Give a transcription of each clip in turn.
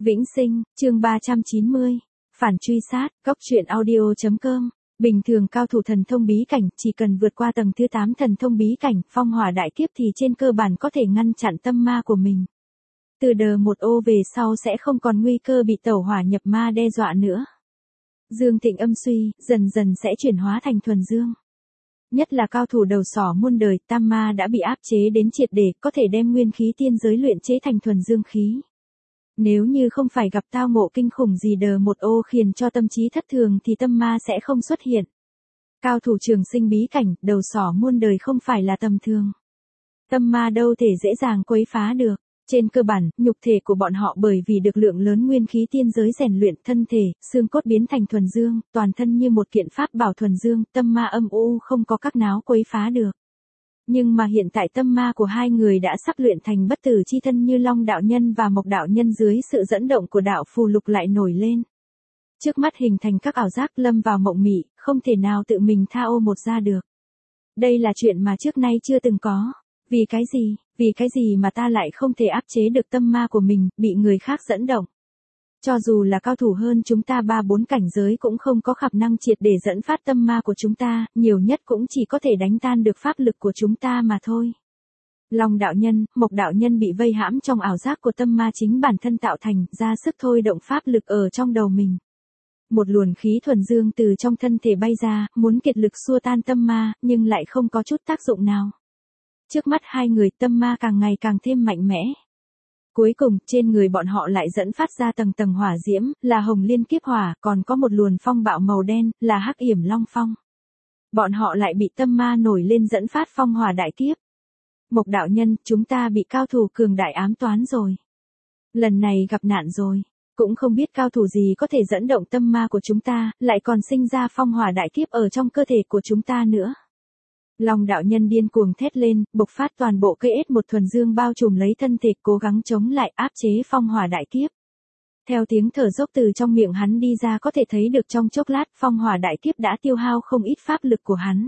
Vĩnh Sinh, chương 390. Phản truy sát, góc truyện audio.com. Bình thường cao thủ thần thông bí cảnh, chỉ cần vượt qua tầng thứ 8 thần thông bí cảnh, phong hỏa đại kiếp thì trên cơ bản có thể ngăn chặn tâm ma của mình. Từ đờ một ô về sau sẽ không còn nguy cơ bị tẩu hỏa nhập ma đe dọa nữa. Dương thịnh âm suy, dần dần sẽ chuyển hóa thành thuần dương. Nhất là cao thủ đầu sỏ muôn đời, tam ma đã bị áp chế đến triệt để, có thể đem nguyên khí tiên giới luyện chế thành thuần dương khí. Nếu như không phải gặp tao ngộ kinh khủng gì đờ một ô khiến cho tâm trí thất thường thì tâm ma sẽ không xuất hiện. Cao thủ trường sinh bí cảnh, đầu sỏ muôn đời không phải là tầm thường. Tâm ma đâu thể dễ dàng quấy phá được. Trên cơ bản, nhục thể của bọn họ bởi vì được lượng lớn nguyên khí tiên giới rèn luyện thân thể, xương cốt biến thành thuần dương, toàn thân như một kiện pháp bảo thuần dương, tâm ma âm u không có các náo quấy phá được. Nhưng mà hiện tại tâm ma của hai người đã sắp luyện thành bất tử chi thân như Long đạo nhân và Mộc đạo nhân dưới sự dẫn động của đạo phù lục lại nổi lên. Trước mắt hình thành các ảo giác lâm vào mộng mị, không thể nào tự mình tha ô một ra được. Đây là chuyện mà trước nay chưa từng có. Vì cái gì? Vì cái gì mà ta lại không thể áp chế được tâm ma của mình, bị người khác dẫn động? Cho dù là cao thủ hơn chúng ta 3-4 cảnh giới cũng không có khả năng triệt để dẫn phát tâm ma của chúng ta, nhiều nhất cũng chỉ có thể đánh tan được pháp lực của chúng ta mà thôi. Long đạo nhân, Mộc đạo nhân bị vây hãm trong ảo giác của tâm ma chính bản thân tạo thành, ra sức thôi động pháp lực ở trong đầu mình. Một luồng khí thuần dương từ trong thân thể bay ra, muốn kiệt lực xua tan tâm ma, nhưng lại không có chút tác dụng nào. Trước mắt hai người tâm ma càng ngày càng thêm mạnh mẽ. Cuối cùng, trên người bọn họ lại dẫn phát ra tầng tầng hỏa diễm, là hồng liên kiếp hỏa, còn có một luồng phong bạo màu đen, là hắc yểm long phong. Bọn họ lại bị tâm ma nổi lên dẫn phát phong hỏa đại kiếp. Mộc đạo nhân, chúng ta bị cao thủ cường đại ám toán rồi. Lần này gặp nạn rồi. Cũng không biết cao thủ gì có thể dẫn động tâm ma của chúng ta, lại còn sinh ra phong hỏa đại kiếp ở trong cơ thể của chúng ta nữa. Long đạo nhân điên cuồng thét lên, bộc phát toàn bộ cây ết một thuần dương bao trùm lấy thân thể, cố gắng chống lại áp chế phong hỏa đại kiếp. Theo tiếng thở dốc từ trong miệng hắn đi ra có thể thấy được trong chốc lát phong hỏa đại kiếp đã tiêu hao không ít pháp lực của hắn.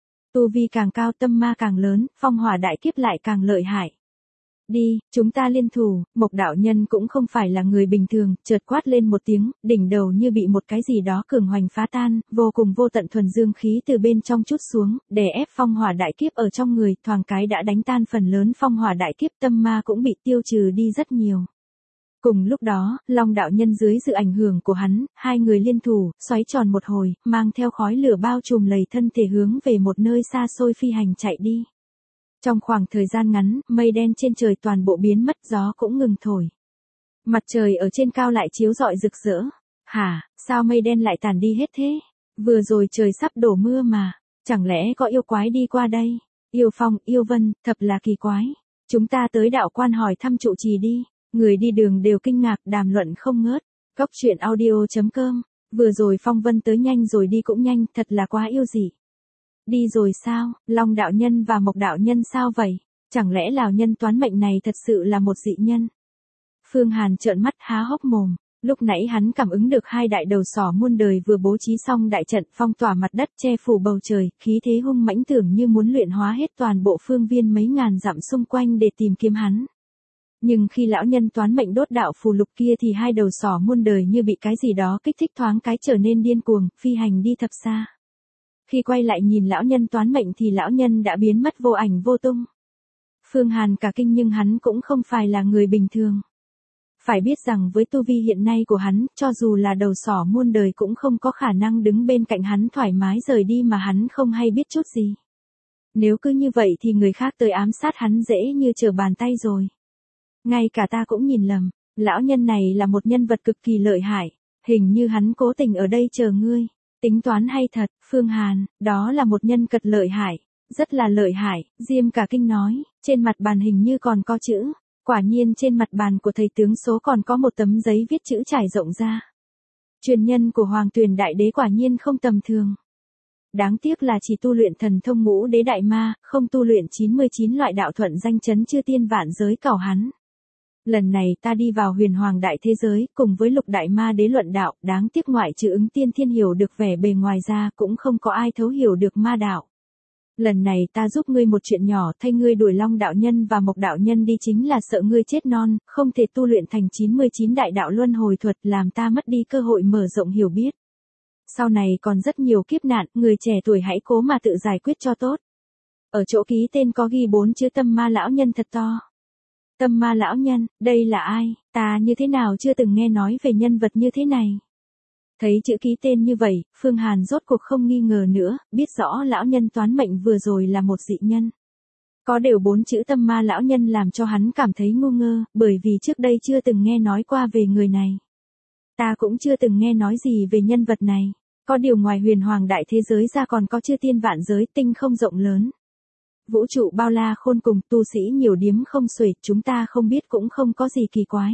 Tu vi càng cao tâm ma càng lớn, phong hỏa đại kiếp lại càng lợi hại. Đi, chúng ta liên thủ. Mộc đạo nhân cũng không phải là người bình thường, chợt quát lên một tiếng, đỉnh đầu như bị một cái gì đó cường hoành phá tan, vô cùng vô tận thuần dương khí từ bên trong trút xuống, đè ép phong hỏa đại kiếp ở trong người, thoáng cái đã đánh tan phần lớn phong hỏa đại kiếp, tâm ma cũng bị tiêu trừ đi rất nhiều. Cùng lúc đó, Long đạo nhân dưới sự ảnh hưởng của hắn, hai người liên thủ, xoáy tròn một hồi, mang theo khói lửa bao trùm lầy thân thể hướng về một nơi xa xôi phi hành chạy đi. Trong khoảng thời gian ngắn, mây đen trên trời toàn bộ biến mất, gió cũng ngừng thổi. Mặt trời ở trên cao lại chiếu rọi rực rỡ. Hả, sao mây đen lại tàn đi hết thế? Vừa rồi trời sắp đổ mưa mà, chẳng lẽ có yêu quái đi qua đây? Yêu phong, yêu vân, thật là kỳ quái. Chúng ta tới đạo quan hỏi thăm trụ trì đi. Người đi đường đều kinh ngạc, đàm luận không ngớt. Góc truyện audio.com. Vừa rồi phong vân tới nhanh rồi đi cũng nhanh, thật là quá yêu dị. Đi rồi sao? Long đạo nhân và Mộc đạo nhân sao vậy? Chẳng lẽ lão nhân toán mệnh này thật sự là một dị nhân? Phương Hàn trợn mắt há hốc mồm. Lúc nãy hắn cảm ứng được hai đại đầu sỏ muôn đời vừa bố trí xong đại trận phong tỏa mặt đất che phủ bầu trời, khí thế hung mãnh tưởng như muốn luyện hóa hết toàn bộ phương viên mấy ngàn dặm xung quanh để tìm kiếm hắn. Nhưng khi lão nhân toán mệnh đốt đạo phù lục kia thì hai đầu sỏ muôn đời như bị cái gì đó kích thích thoáng cái trở nên điên cuồng, phi hành đi thật xa. Khi quay lại nhìn lão nhân toán mệnh thì lão nhân đã biến mất vô ảnh vô tung. Phương Hàn cả kinh nhưng hắn cũng không phải là người bình thường. Phải biết rằng với tu vi hiện nay của hắn, cho dù là đầu sỏ muôn đời cũng không có khả năng đứng bên cạnh hắn thoải mái rời đi mà hắn không hay biết chút gì. Nếu cứ như vậy thì người khác tới ám sát hắn dễ như trở bàn tay rồi. Ngay cả ta cũng nhìn lầm, lão nhân này là một nhân vật cực kỳ lợi hại, hình như hắn cố tình ở đây chờ ngươi. Tính toán hay thật, Phương Hàn, đó là một nhân vật lợi hại, rất là lợi hại, Diêm cả kinh nói, trên mặt bàn hình như còn có chữ, quả nhiên trên mặt bàn của thầy tướng số còn có một tấm giấy viết chữ trải rộng ra. Truyền nhân của Hoàng Tuyền Đại Đế quả nhiên không tầm thường. Đáng tiếc là chỉ tu luyện thần thông ngũ đế đại ma, không tu luyện 99 loại đạo thuận danh chấn chư tiên vạn giới cảo hắn. Lần này ta đi vào huyền hoàng đại thế giới, cùng với lục đại ma đế luận đạo, đáng tiếc ngoại trừ ứng tiên thiên hiểu được vẻ bề ngoài ra cũng không có ai thấu hiểu được ma đạo. Lần này ta giúp ngươi một chuyện nhỏ, thay ngươi đuổi Long đạo nhân và Mộc đạo nhân đi chính là sợ ngươi chết non, không thể tu luyện thành 99 đại đạo luân hồi thuật, làm ta mất đi cơ hội mở rộng hiểu biết. Sau này còn rất nhiều kiếp nạn, người trẻ tuổi hãy cố mà tự giải quyết cho tốt. Ở chỗ ký tên có ghi 4 chữ Tâm Ma lão nhân thật to. Tâm Ma lão nhân, đây là ai? Ta như thế nào chưa từng nghe nói về nhân vật như thế này. Thấy chữ ký tên như vậy, Phương Hàn rốt cuộc không nghi ngờ nữa, biết rõ lão nhân toán mệnh vừa rồi là một dị nhân. Có đều 4 chữ Tâm Ma lão nhân làm cho hắn cảm thấy ngu ngơ, bởi vì trước đây chưa từng nghe nói qua về người này. Ta cũng chưa từng nghe nói gì về nhân vật này. Có điều ngoài huyền hoàng đại thế giới ra còn có chư tiên vạn giới, tinh không rộng lớn. Vũ trụ bao la khôn cùng, tu sĩ nhiều điếm không xuể, chúng ta không biết cũng không có gì kỳ quái.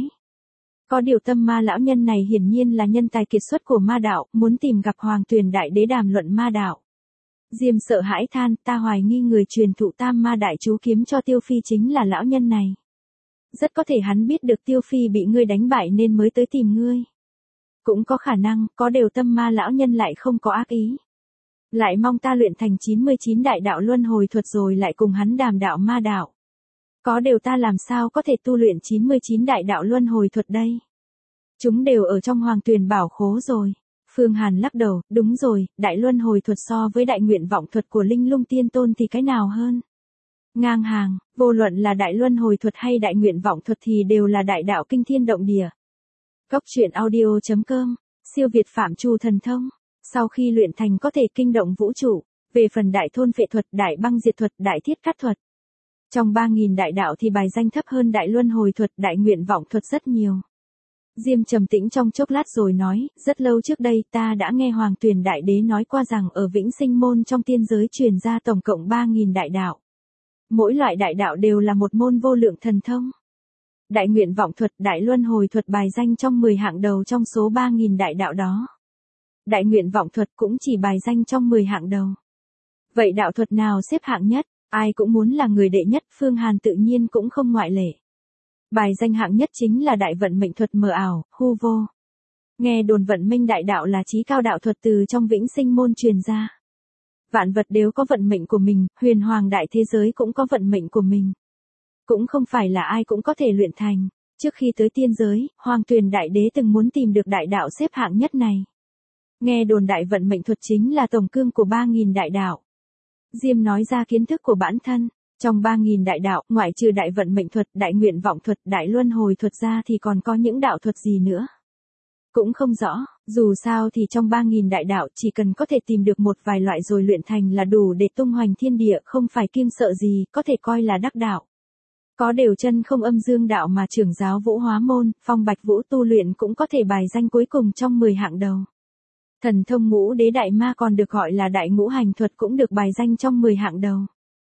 Có điều Tâm Ma lão nhân này hiển nhiên là nhân tài kiệt xuất của ma đạo, muốn tìm gặp Hoàng Tuyền đại đế đàm luận ma đạo. Diêm sợ hãi than, ta hoài nghi người truyền thụ Tam Ma đại chú kiếm cho Tiêu Phi chính là lão nhân này. Rất có thể hắn biết được Tiêu Phi bị ngươi đánh bại nên mới tới tìm ngươi. Cũng có khả năng, có điều Tâm Ma lão nhân lại không có ác ý. Lại mong ta luyện thành 99 đại đạo luân hồi thuật rồi lại cùng hắn đàm đạo ma đạo. Có điều ta làm sao có thể tu luyện 99 đại đạo luân hồi thuật đây? Chúng đều ở trong Hoàng Tuyền bảo khố rồi. Phương Hàn lắc đầu, đúng rồi, đại luân hồi thuật so với đại nguyện vọng thuật của Linh Lung Tiên Tôn thì cái nào hơn? Ngang hàng, vô luận là đại luân hồi thuật hay đại nguyện vọng thuật thì đều là đại đạo kinh thiên động địa. Góc truyện audio.com, siêu việt phạm trù thần thông. Sau khi luyện thành có thể kinh động vũ trụ, về phần đại thôn phệ thuật, đại băng diệt thuật, đại thiết cắt thuật. Trong 3.000 đại đạo thì bài danh thấp hơn đại luân hồi thuật, đại nguyện vọng thuật rất nhiều. Diêm trầm tĩnh trong chốc lát rồi nói, rất lâu trước đây ta đã nghe Hoàng Tuyền đại đế nói qua rằng ở Vĩnh Sinh môn trong tiên giới truyền ra tổng cộng 3.000 đại đạo. Mỗi loại đại đạo đều là một môn vô lượng thần thông. Đại nguyện vọng thuật, đại luân hồi thuật bài danh trong 10 hạng đầu trong số 3.000 đại đạo đó. Đại nguyện vọng thuật cũng chỉ bài danh trong 10 hạng đầu. Vậy đạo thuật nào xếp hạng nhất? Ai cũng muốn là người đệ nhất, Phương Hàn tự nhiên cũng không ngoại lệ. Bài danh hạng nhất chính là đại vận mệnh thuật mờ ảo, hư vô. Nghe đồn vận minh đại đạo là chí cao đạo thuật từ trong Vĩnh Sinh môn truyền ra. Vạn vật đều có vận mệnh của mình, huyền hoàng đại thế giới cũng có vận mệnh của mình. Cũng không phải là ai cũng có thể luyện thành. Trước khi tới tiên giới, Hoàng Tuyền đại đế từng muốn tìm được đại đạo xếp hạng nhất này. Nghe đồn đại vận mệnh thuật chính là tổng cương của 3.000 đại đạo. Diêm nói ra kiến thức của bản thân. Trong 3.000 đại đạo, ngoại trừ đại vận mệnh thuật, đại nguyện vọng thuật, đại luân hồi thuật ra thì còn có những đạo thuật gì nữa. Cũng không rõ, dù sao thì trong 3.000 đại đạo chỉ cần có thể tìm được một vài loại rồi luyện thành là đủ để tung hoành thiên địa, không phải kim sợ gì, có thể coi là đắc đạo. Có đều chân không âm dương đạo mà trưởng giáo Vũ Hóa Môn, Phong Bạch Vũ tu luyện cũng có thể bài danh cuối cùng trong 10 hạng đầu. Thần thông ngũ đế đại ma còn được gọi là đại ngũ hành thuật cũng được bài danh trong 10 hạng đầu.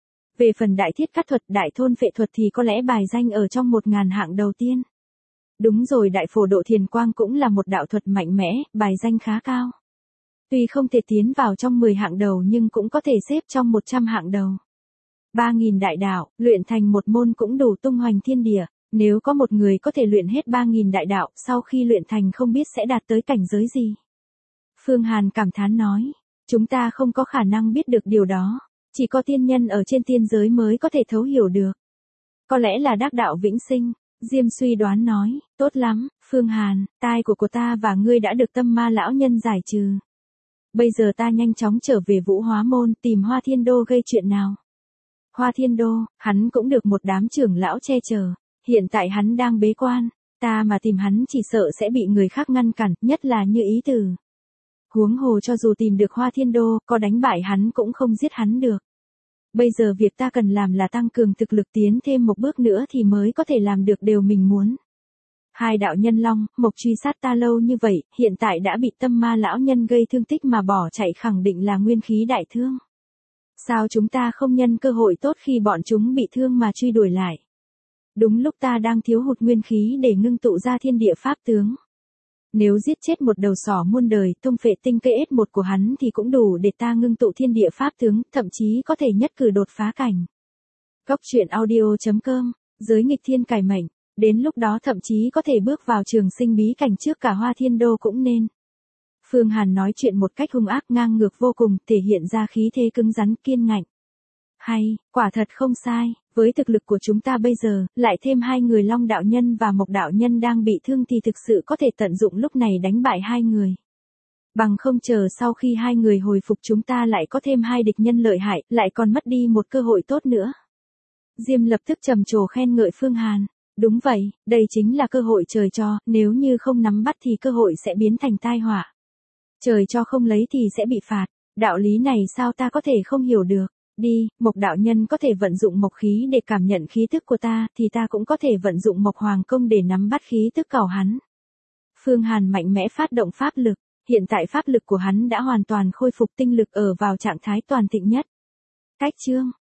Về phần đại thiết cắt thuật, đại thôn phệ thuật thì có lẽ bài danh ở trong 1.000 hạng đầu tiên. Đúng rồi, đại phổ độ thiền quang cũng là một đạo thuật mạnh mẽ, bài danh khá cao. Tuy không thể tiến vào trong 10 hạng đầu nhưng cũng có thể xếp trong 100 hạng đầu. 3.000 đại đạo, luyện thành một môn cũng đủ tung hoành thiên địa. Nếu có một người có thể luyện hết 3.000 đại đạo, sau khi luyện thành không biết sẽ đạt tới cảnh giới gì. Phương Hàn cảm thán nói, chúng ta không có khả năng biết được điều đó. Chỉ có tiên nhân ở trên tiên giới mới có thể thấu hiểu được. Có lẽ là đắc đạo vĩnh sinh. Diêm suy đoán nói, tốt lắm, Phương Hàn, tai của ta và ngươi đã được Tâm Ma lão nhân giải trừ. Bây giờ ta nhanh chóng trở về Vũ Hóa Môn tìm Hoa Thiên Đô gây chuyện nào. Hoa Thiên Đô, hắn cũng được một đám trưởng lão che chở. Hiện tại hắn đang bế quan. Ta mà tìm hắn chỉ sợ sẽ bị người khác ngăn cản, nhất là Như Ý Tử. Huống hồ cho dù tìm được Hoa Thiên Đô, có đánh bại hắn cũng không giết hắn được. Bây giờ việc ta cần làm là tăng cường thực lực tiến thêm một bước nữa thì mới có thể làm được điều mình muốn. Hai đạo nhân long, mộc truy sát ta lâu như vậy, hiện tại đã bị Tâm Ma lão nhân gây thương tích mà bỏ chạy khẳng định là nguyên khí đại thương. Sao chúng ta không nhân cơ hội tốt khi bọn chúng bị thương mà truy đuổi lại? Đúng lúc ta đang thiếu hụt nguyên khí để ngưng tụ ra thiên địa pháp tướng. Nếu giết chết một đầu sỏ muôn đời, thông phệ tinh cây S1 của hắn thì cũng đủ để ta ngưng tụ thiên địa pháp tướng, thậm chí có thể nhất cử đột phá cảnh. Góc truyện audio.com, giới nghịch thiên cải mệnh, đến lúc đó thậm chí có thể bước vào trường sinh bí cảnh trước cả Hoa Thiên Đô cũng nên. Phương Hàn nói chuyện một cách hung ác ngang ngược vô cùng, thể hiện ra khí thế cứng rắn kiên ngạnh. Hay, quả thật không sai, với thực lực của chúng ta bây giờ, lại thêm hai người Long đạo nhân và Mộc đạo nhân đang bị thương thì thực sự có thể tận dụng lúc này đánh bại hai người. Bằng không chờ sau khi hai người hồi phục chúng ta lại có thêm hai địch nhân lợi hại, lại còn mất đi một cơ hội tốt nữa. Diêm lập tức trầm trồ khen ngợi Phương Hàn. Đúng vậy, đây chính là cơ hội trời cho, nếu như không nắm bắt thì cơ hội sẽ biến thành tai họa. Trời cho không lấy thì sẽ bị phạt, đạo lý này sao ta có thể không hiểu được. Đi, Mộc đạo nhân có thể vận dụng mộc khí để cảm nhận khí tức của ta, thì ta cũng có thể vận dụng mộc hoàng công để nắm bắt khí tức cào hắn. Phương Hàn mạnh mẽ phát động pháp lực, hiện tại pháp lực của hắn đã hoàn toàn khôi phục, tinh lực ở vào trạng thái toàn thịnh nhất. Cách chương